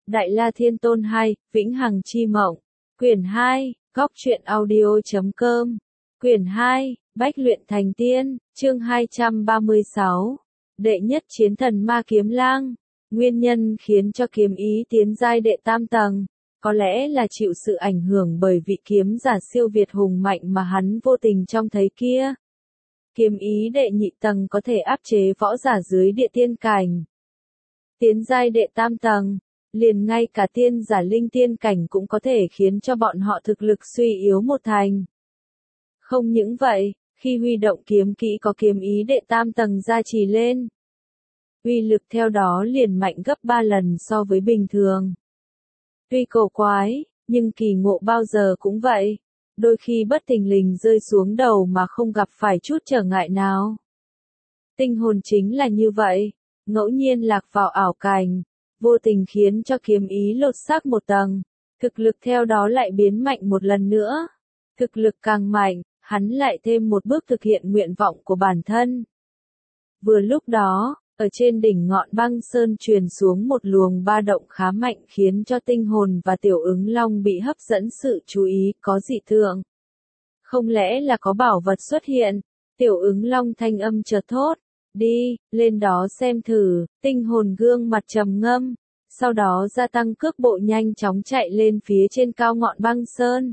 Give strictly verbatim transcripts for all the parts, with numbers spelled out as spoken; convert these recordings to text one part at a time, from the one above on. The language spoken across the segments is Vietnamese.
Đại La Thiên Tôn hai, Vĩnh Hằng Chi Mộng. Quyển hai, Góc truyện audio chấm com. Quyển hai, Bách luyện thành tiên, chương hai trăm ba mươi sáu. Đệ nhất chiến thần ma kiếm lang. Nguyên nhân khiến cho kiếm ý tiến giai đệ tam tầng, có lẽ là chịu sự ảnh hưởng bởi vị kiếm giả siêu việt hùng mạnh mà hắn vô tình trông thấy kia. Kiếm ý đệ nhị tầng có thể áp chế võ giả dưới địa tiên cảnh. Tiến giai đệ tam tầng, liền ngay cả tiên giả linh tiên cảnh cũng có thể khiến cho bọn họ thực lực suy yếu một thành. Không những vậy, khi huy động kiếm kỹ có kiếm ý đệ tam tầng gia trì lên, uy lực theo đó liền mạnh gấp ba lần so với bình thường. Tuy cổ quái, nhưng kỳ ngộ bao giờ cũng vậy, đôi khi bất thình lình rơi xuống đầu mà không gặp phải chút trở ngại nào. Tinh hồn chính là như vậy, ngẫu nhiên lạc vào ảo cảnh, vô tình khiến cho kiếm ý lột xác một tầng, thực lực theo đó lại biến mạnh một lần nữa. Thực lực càng mạnh, hắn lại thêm một bước thực hiện nguyện vọng của bản thân. Vừa lúc đó, ở trên đỉnh ngọn băng sơn truyền xuống một luồng ba động khá mạnh khiến cho tinh hồn và tiểu ứng long bị hấp dẫn sự chú ý, có dị thường. Không lẽ là có bảo vật xuất hiện? Tiểu ứng long thanh âm chợt thốt. Đi, lên đó xem thử. Tinh hồn gương mặt trầm ngâm, sau đó gia tăng cước bộ nhanh chóng chạy lên phía trên cao ngọn băng sơn.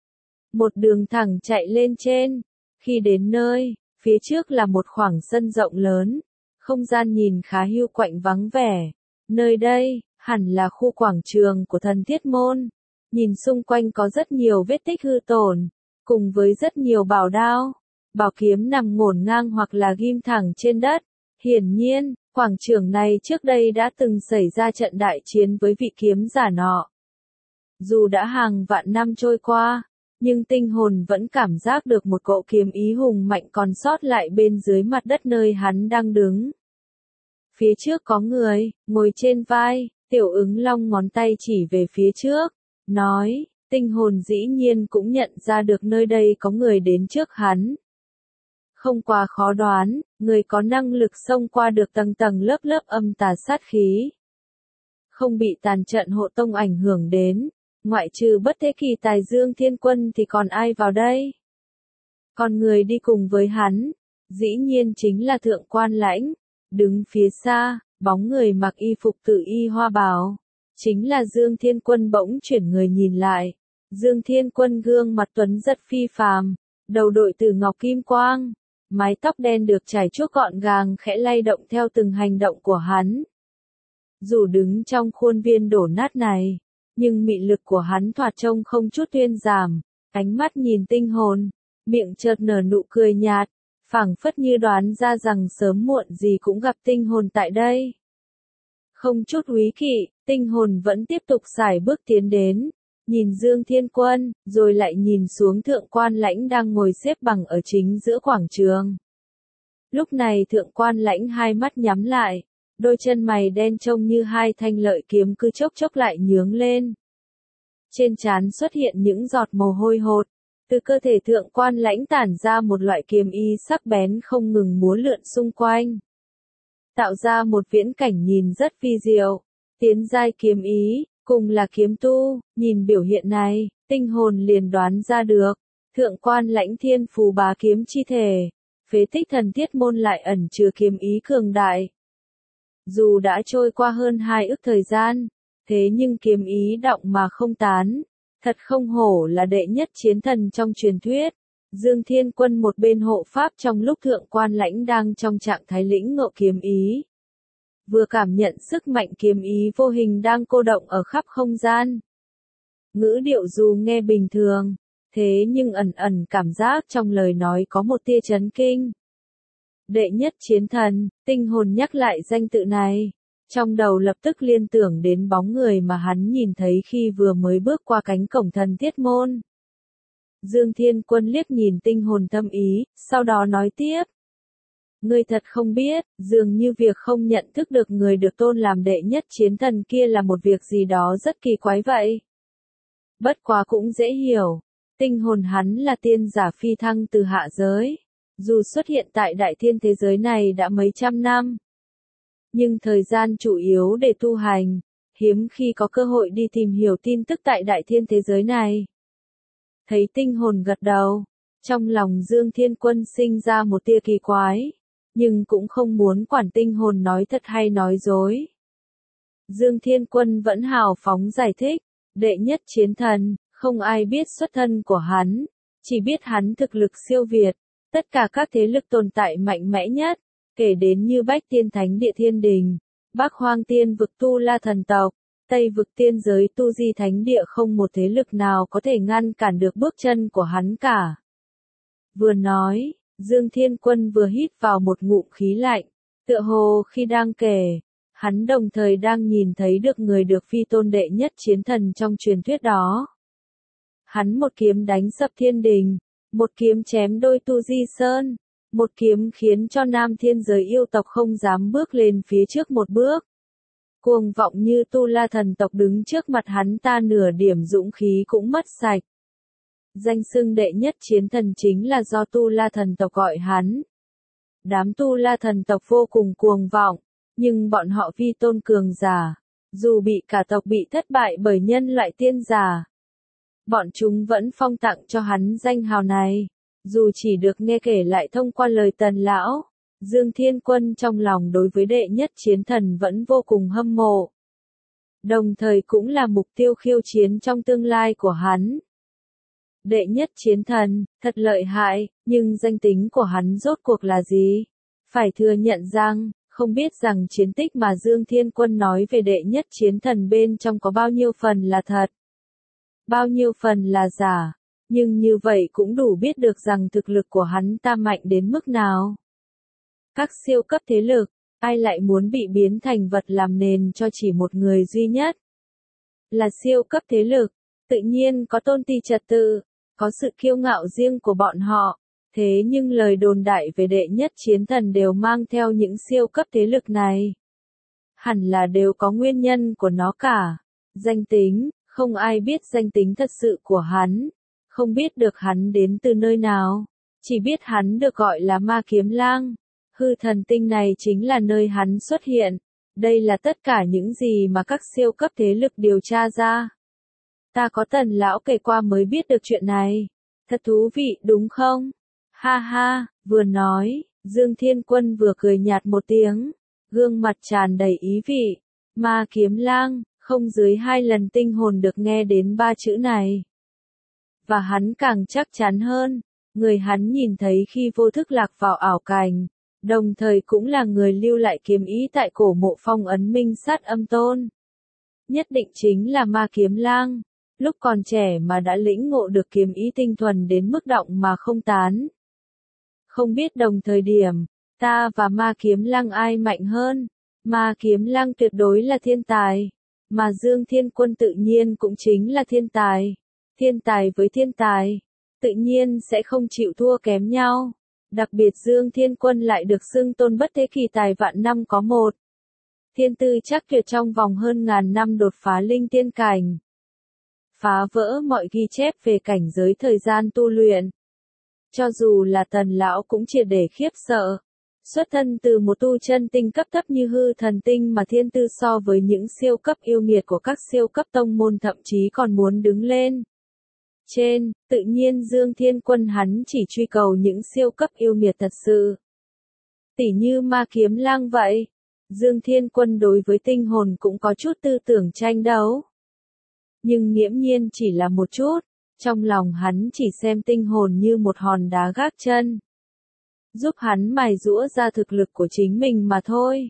Một đường thẳng chạy lên trên. Khi đến nơi, phía trước là một khoảng sân rộng lớn. Không gian nhìn khá hiu quạnh vắng vẻ. Nơi đây, hẳn là khu quảng trường của thần thiết môn. Nhìn xung quanh có rất nhiều vết tích hư tổn, cùng với rất nhiều bảo đao, bảo kiếm nằm ngổn ngang hoặc là ghim thẳng trên đất. Hiển nhiên, quảng trường này trước đây đã từng xảy ra trận đại chiến với vị kiếm giả nọ. Dù đã hàng vạn năm trôi qua, nhưng tinh hồn vẫn cảm giác được một cỗ kiếm ý hùng mạnh còn sót lại bên dưới mặt đất nơi hắn đang đứng. Phía trước có người, ngồi trên vai, tiểu ứng long ngón tay chỉ về phía trước, nói, tinh hồn dĩ nhiên cũng nhận ra được nơi đây có người đến trước hắn. Không quá khó đoán, người có năng lực xông qua được tầng tầng lớp lớp âm tà sát khí. Không bị tàn trận hộ tông ảnh hưởng đến, ngoại trừ bất thế kỳ tài Dương Thiên Quân thì còn ai vào đây? Còn người đi cùng với hắn, dĩ nhiên chính là Thượng Quan Lãnh. Đứng phía xa, bóng người mặc y phục tự y hoa bào, chính là Dương Thiên Quân bỗng chuyển người nhìn lại. Dương Thiên Quân gương mặt tuấn rất phi phàm, đầu đội từ ngọc kim quang, mái tóc đen được chải chuốt gọn gàng khẽ lay động theo từng hành động của hắn. Dù đứng trong khuôn viên đổ nát này, nhưng mị lực của hắn thoạt trông không chút thuyên giảm, ánh mắt nhìn tinh hồn, miệng chợt nở nụ cười nhạt, phảng phất như đoán ra rằng sớm muộn gì cũng gặp tinh hồn tại đây. Không chút úy kỵ, tinh hồn vẫn tiếp tục sải bước tiến đến, nhìn Dương Thiên Quân, rồi lại nhìn xuống Thượng Quan Lãnh đang ngồi xếp bằng ở chính giữa quảng trường. Lúc này Thượng Quan Lãnh hai mắt nhắm lại, đôi chân mày đen trông như hai thanh lợi kiếm cứ chốc chốc lại nhướng lên. Trên trán xuất hiện những giọt mồ hôi hột, từ cơ thể Thượng Quan Lãnh tản ra một loại kiếm ý sắc bén không ngừng múa lượn xung quanh, tạo ra một viễn cảnh nhìn rất vi diệu. Tiến giai kiếm ý, cùng là kiếm tu, nhìn biểu hiện này, tinh hồn liền đoán ra được, Thượng Quan Lãnh thiên phù bá kiếm chi thể, phế tích thần thiết môn lại ẩn chứa kiếm ý cường đại. Dù đã trôi qua hơn hai ức thời gian, thế nhưng kiếm ý động mà không tán, thật không hổ là đệ nhất chiến thần trong truyền thuyết. Dương Thiên Quân một bên hộ pháp trong lúc Thượng Quan Lãnh đang trong trạng thái lĩnh ngộ kiếm ý, vừa cảm nhận sức mạnh kiếm ý vô hình đang cô động ở khắp không gian. Ngữ điệu dù nghe bình thường, thế nhưng ẩn ẩn cảm giác trong lời nói có một tia chấn kinh. Đệ nhất chiến thần, tinh hồn nhắc lại danh tự này, trong đầu lập tức liên tưởng đến bóng người mà hắn nhìn thấy khi vừa mới bước qua cánh cổng thần thiết môn. Dương Thiên Quân liếc nhìn tinh hồn thâm ý, sau đó nói tiếp. Ngươi thật không biết, dường như việc không nhận thức được người được tôn làm đệ nhất chiến thần kia là một việc gì đó rất kỳ quái vậy. Bất quá cũng dễ hiểu, tinh hồn hắn là tiên giả phi thăng từ hạ giới, dù xuất hiện tại đại thiên thế giới này đã mấy trăm năm, nhưng thời gian chủ yếu để tu hành, hiếm khi có cơ hội đi tìm hiểu tin tức tại đại thiên thế giới này. Thấy tinh hồn gật đầu, trong lòng Dương Thiên Quân sinh ra một tia kỳ quái, nhưng cũng không muốn quản tinh hồn nói thật hay nói dối. Dương Thiên Quân vẫn hào phóng giải thích, đệ nhất chiến thần, không ai biết xuất thân của hắn, chỉ biết hắn thực lực siêu việt, tất cả các thế lực tồn tại mạnh mẽ nhất, kể đến như Bách Tiên Thánh Địa Thiên Đình, Bắc Hoang Tiên vực Tu La thần tộc, Tây vực tiên giới Tu Di Thánh Địa, không một thế lực nào có thể ngăn cản được bước chân của hắn cả. Vừa nói, Dương Thiên Quân vừa hít vào một ngụm khí lạnh, tựa hồ khi đang kể, hắn đồng thời đang nhìn thấy được người được phi tôn đệ nhất chiến thần trong truyền thuyết đó. Hắn một kiếm đánh sập thiên đình, một kiếm chém đôi Tu Di Sơn, một kiếm khiến cho nam thiên giới yêu tộc không dám bước lên phía trước một bước. Cuồng vọng như Tu La thần tộc đứng trước mặt hắn ta, nửa điểm dũng khí cũng mất sạch. Danh xưng đệ nhất chiến thần chính là do Tu La thần tộc gọi hắn. Đám Tu La thần tộc vô cùng cuồng vọng, nhưng bọn họ phi tôn cường giả, dù bị cả tộc bị thất bại bởi nhân loại tiên giả, bọn chúng vẫn phong tặng cho hắn danh hào này, dù chỉ được nghe kể lại thông qua lời Tần lão. Dương Thiên Quân trong lòng đối với đệ nhất chiến thần vẫn vô cùng hâm mộ, đồng thời cũng là mục tiêu khiêu chiến trong tương lai của hắn. Đệ nhất chiến thần, thật lợi hại, nhưng danh tính của hắn rốt cuộc là gì? Phải thừa nhận rằng, không biết rằng chiến tích mà Dương Thiên Quân nói về đệ nhất chiến thần bên trong có bao nhiêu phần là thật, bao nhiêu phần là giả, nhưng như vậy cũng đủ biết được rằng thực lực của hắn ta mạnh đến mức nào. Các siêu cấp thế lực, ai lại muốn bị biến thành vật làm nền cho chỉ một người duy nhất? Là siêu cấp thế lực, tự nhiên có tôn ti trật tự, có sự kiêu ngạo riêng của bọn họ, thế nhưng lời đồn đại về đệ nhất chiến thần đều mang theo những siêu cấp thế lực này. Hẳn là đều có nguyên nhân của nó cả. Danh tính, không ai biết danh tính thật sự của hắn, không biết được hắn đến từ nơi nào, chỉ biết hắn được gọi là Ma Kiếm Lang. Hư thần tinh này chính là nơi hắn xuất hiện. Đây là tất cả những gì mà các siêu cấp thế lực điều tra ra. Ta có Tần lão kể qua mới biết được chuyện này. Thật thú vị đúng không? Ha ha, vừa nói, Dương Thiên Quân vừa cười nhạt một tiếng, gương mặt tràn đầy ý vị. Ma Kiếm Lang, không dưới hai lần tinh hồn được nghe đến ba chữ này. Và hắn càng chắc chắn hơn, người hắn nhìn thấy khi vô thức lạc vào ảo cảnh, đồng thời cũng là người lưu lại kiếm ý tại cổ mộ phong ấn Minh Sát Âm Tôn. Nhất định chính là Ma Kiếm Lang, lúc còn trẻ mà đã lĩnh ngộ được kiếm ý tinh thuần đến mức động mà không tán. Không biết đồng thời điểm, ta và Ma Kiếm Lang ai mạnh hơn? Ma Kiếm Lang tuyệt đối là thiên tài, mà Dương Thiên Quân tự nhiên cũng chính là thiên tài. Thiên tài với thiên tài, tự nhiên sẽ không chịu thua kém nhau. Đặc biệt Dương Thiên Quân lại được xưng tôn bất thế kỳ tài vạn năm có một. Thiên tư chắc tuyệt trong vòng hơn ngàn năm đột phá linh tiên cảnh. Phá vỡ mọi ghi chép về cảnh giới thời gian tu luyện. Cho dù là Tần lão cũng triệt để khiếp sợ. Xuất thân từ một tu chân tinh cấp thấp như hư thần tinh mà thiên tư so với những siêu cấp yêu nghiệt của các siêu cấp tông môn thậm chí còn muốn đứng lên. Trên, tự nhiên Dương Thiên Quân hắn chỉ truy cầu những siêu cấp yêu nghiệt thật sự. Tỉ như Ma Kiếm Lang vậy. Dương Thiên Quân đối với tinh hồn cũng có chút tư tưởng tranh đấu. Nhưng nghiễm nhiên chỉ là một chút, trong lòng hắn chỉ xem tinh hồn như một hòn đá gác chân. Giúp hắn mài giũa ra thực lực của chính mình mà thôi.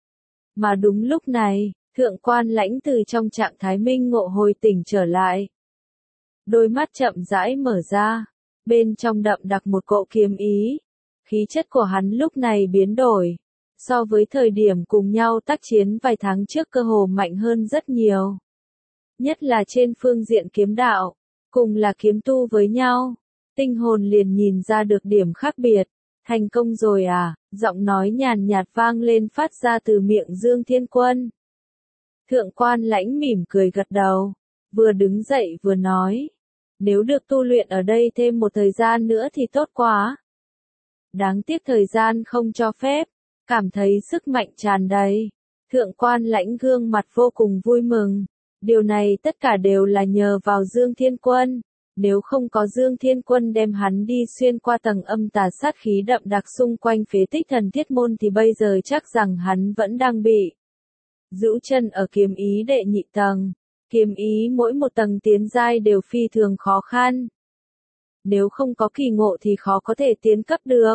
Mà đúng lúc này, Thượng Quan Lãnh từ trong trạng thái minh ngộ hồi tỉnh trở lại. Đôi mắt chậm rãi mở ra, bên trong đậm đặc một cỗ kiếm ý. Khí chất của hắn lúc này biến đổi, so với thời điểm cùng nhau tác chiến vài tháng trước cơ hồ mạnh hơn rất nhiều. Nhất là trên phương diện kiếm đạo, cùng là kiếm tu với nhau, tinh hồn liền nhìn ra được điểm khác biệt. Thành công rồi à, giọng nói nhàn nhạt vang lên phát ra từ miệng Dương Thiên Quân. Thượng Quan Lãnh mỉm cười gật đầu, vừa đứng dậy vừa nói. Nếu được tu luyện ở đây thêm một thời gian nữa thì tốt quá. Đáng tiếc thời gian không cho phép, cảm thấy sức mạnh tràn đầy. Thượng quan Lãnh gương mặt vô cùng vui mừng. Điều này tất cả đều là nhờ vào Dương Thiên Quân. Nếu không có Dương Thiên Quân đem hắn đi xuyên qua tầng âm tà sát khí đậm đặc xung quanh phế tích thần thiết môn thì bây giờ chắc rằng hắn vẫn đang bị giữ chân ở kiếm ý đệ nhị tầng. Kiếm ý mỗi một tầng tiến giai đều phi thường khó khăn. Nếu không có kỳ ngộ thì khó có thể tiến cấp được.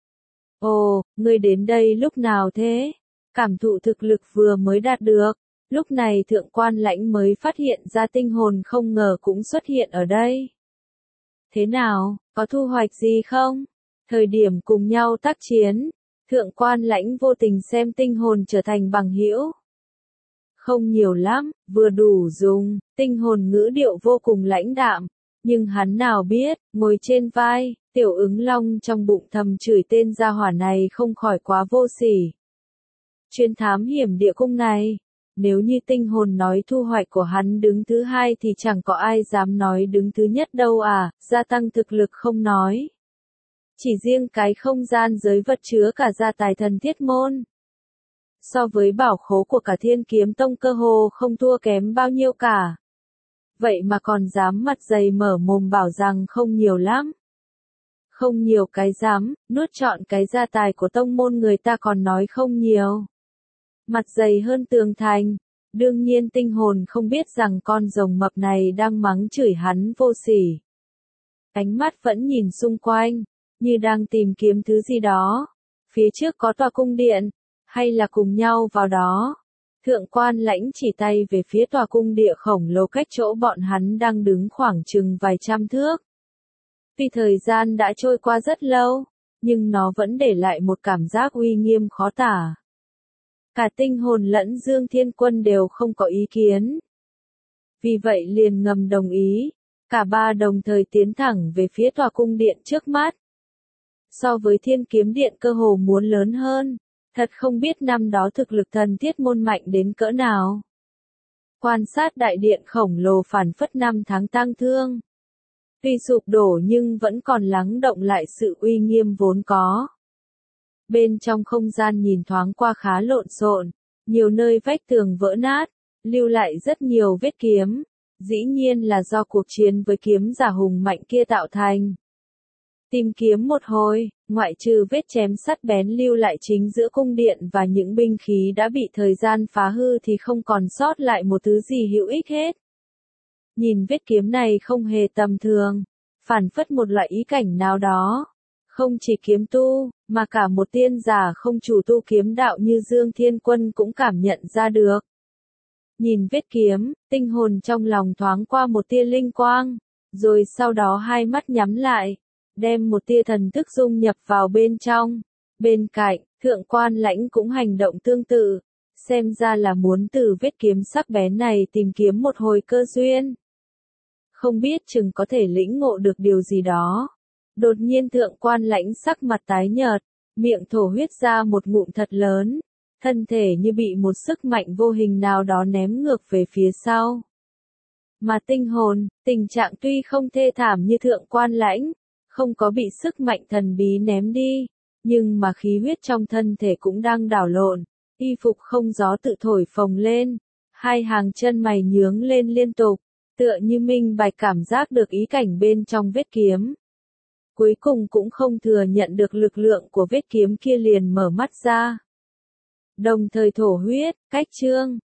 Ồ, ngươi đến đây lúc nào thế? Cảm thụ thực lực vừa mới đạt được. Lúc này Thượng quan Lãnh mới phát hiện ra tinh hồn không ngờ cũng xuất hiện ở đây. Thế nào, có thu hoạch gì không? Thời điểm cùng nhau tác chiến, Thượng quan Lãnh vô tình xem tinh hồn trở thành bằng hữu. Không nhiều lắm, vừa đủ dùng, tinh hồn ngữ điệu vô cùng lãnh đạm. Nhưng hắn nào biết, ngồi trên vai, tiểu ứng long trong bụng thầm chửi tên gia hỏa này không khỏi quá vô sỉ. Chuyên thám hiểm địa cung này, nếu như tinh hồn nói thu hoạch của hắn đứng thứ hai thì chẳng có ai dám nói đứng thứ nhất đâu à, gia tăng thực lực không nói. Chỉ riêng cái không gian giới vật chứa cả gia tài thần thiết môn. So với bảo khố của cả Thiên Kiếm Tông cơ hồ không thua kém bao nhiêu cả. Vậy mà còn dám mặt dày mở mồm bảo rằng không nhiều lắm. Không nhiều cái dám, nuốt trọn cái gia tài của tông môn người ta còn nói không nhiều. Mặt dày hơn tường thành. Đương nhiên tinh hồn không biết rằng con rồng mập này đang mắng chửi hắn vô sỉ. Ánh mắt vẫn nhìn xung quanh, như đang tìm kiếm thứ gì đó. Phía trước có tòa cung điện, hay là cùng nhau vào đó. Thượng quan Lãnh chỉ tay về phía tòa cung địa khổng lồ cách chỗ bọn hắn đang đứng khoảng chừng vài trăm thước. Tuy thời gian đã trôi qua rất lâu, nhưng nó vẫn để lại một cảm giác uy nghiêm khó tả. Cả tinh hồn lẫn Dương Thiên Quân đều không có ý kiến. Vì vậy liền ngầm đồng ý, cả ba đồng thời tiến thẳng về phía tòa cung điện trước mắt. So với Thiên Kiếm Điện cơ hồ muốn lớn hơn, thật không biết năm đó thực lực thần thiết môn mạnh đến cỡ nào. Quan sát đại điện khổng lồ phản phất năm tháng tang thương. Tuy sụp đổ nhưng vẫn còn lắng động lại sự uy nghiêm vốn có. Bên trong không gian nhìn thoáng qua khá lộn xộn, nhiều nơi vách tường vỡ nát, lưu lại rất nhiều vết kiếm, dĩ nhiên là do cuộc chiến với kiếm giả hùng mạnh kia tạo thành. Tìm kiếm một hồi, ngoại trừ vết chém sắt bén lưu lại chính giữa cung điện và những binh khí đã bị thời gian phá hư thì không còn sót lại một thứ gì hữu ích hết. Nhìn vết kiếm này không hề tầm thường, phản phất một loại ý cảnh nào đó. Không chỉ kiếm tu, mà cả một tiên giả không chủ tu kiếm đạo như Dương Thiên Quân cũng cảm nhận ra được. Nhìn vết kiếm, tinh hồn trong lòng thoáng qua một tia linh quang, rồi sau đó hai mắt nhắm lại, đem một tia thần thức dung nhập vào bên trong. Bên cạnh, Thượng quan Lãnh cũng hành động tương tự, xem ra là muốn từ vết kiếm sắc bén này tìm kiếm một hồi cơ duyên. Không biết chừng có thể lĩnh ngộ được điều gì đó. Đột nhiên Thượng quan Lãnh sắc mặt tái nhợt, miệng thổ huyết ra một ngụm thật lớn, thân thể như bị một sức mạnh vô hình nào đó ném ngược về phía sau. Mà tinh hồn, tình trạng tuy không thê thảm như Thượng quan Lãnh, không có bị sức mạnh thần bí ném đi, nhưng mà khí huyết trong thân thể cũng đang đảo lộn, y phục không gió tự thổi phồng lên, hai hàng chân mày nhướng lên liên tục, tựa như minh bạch cảm giác được ý cảnh bên trong vết kiếm. Cuối cùng cũng không thừa nhận được lực lượng của vết kiếm kia liền mở mắt ra. Đồng thời thổ huyết, cách chương,